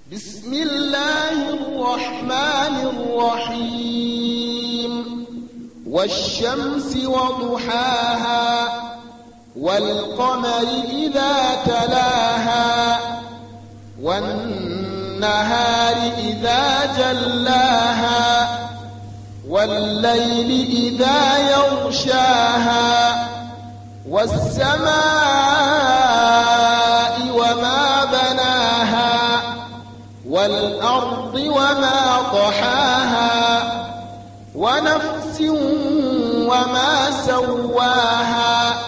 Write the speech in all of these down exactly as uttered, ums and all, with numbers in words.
بسم الله الرحمن الرحيم والشمس وضحاها والقمر إذا تلاها والنهار إذا جلاها والليل إذا يغشاها والسماء وما بناها والأرض وما طحاها ونفس وما سواها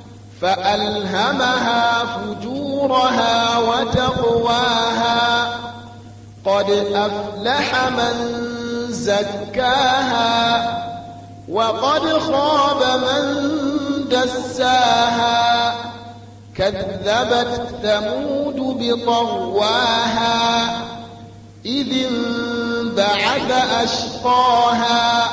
فألهمها فجورها وتقواها قد أفلح من زكاها وقد خاب من دساها كذبت ثمود بطغواها إذ انبعث أشقاها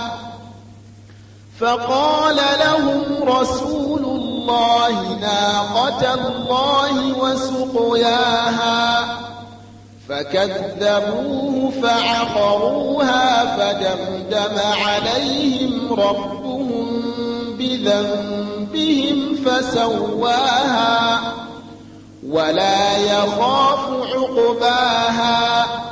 فقال لهم رسول الله ناقة الله وسقياها فكذبوه فعقروها فدمدم عليهم ربهم بذنبهم فسواها ولا يخاف عقباها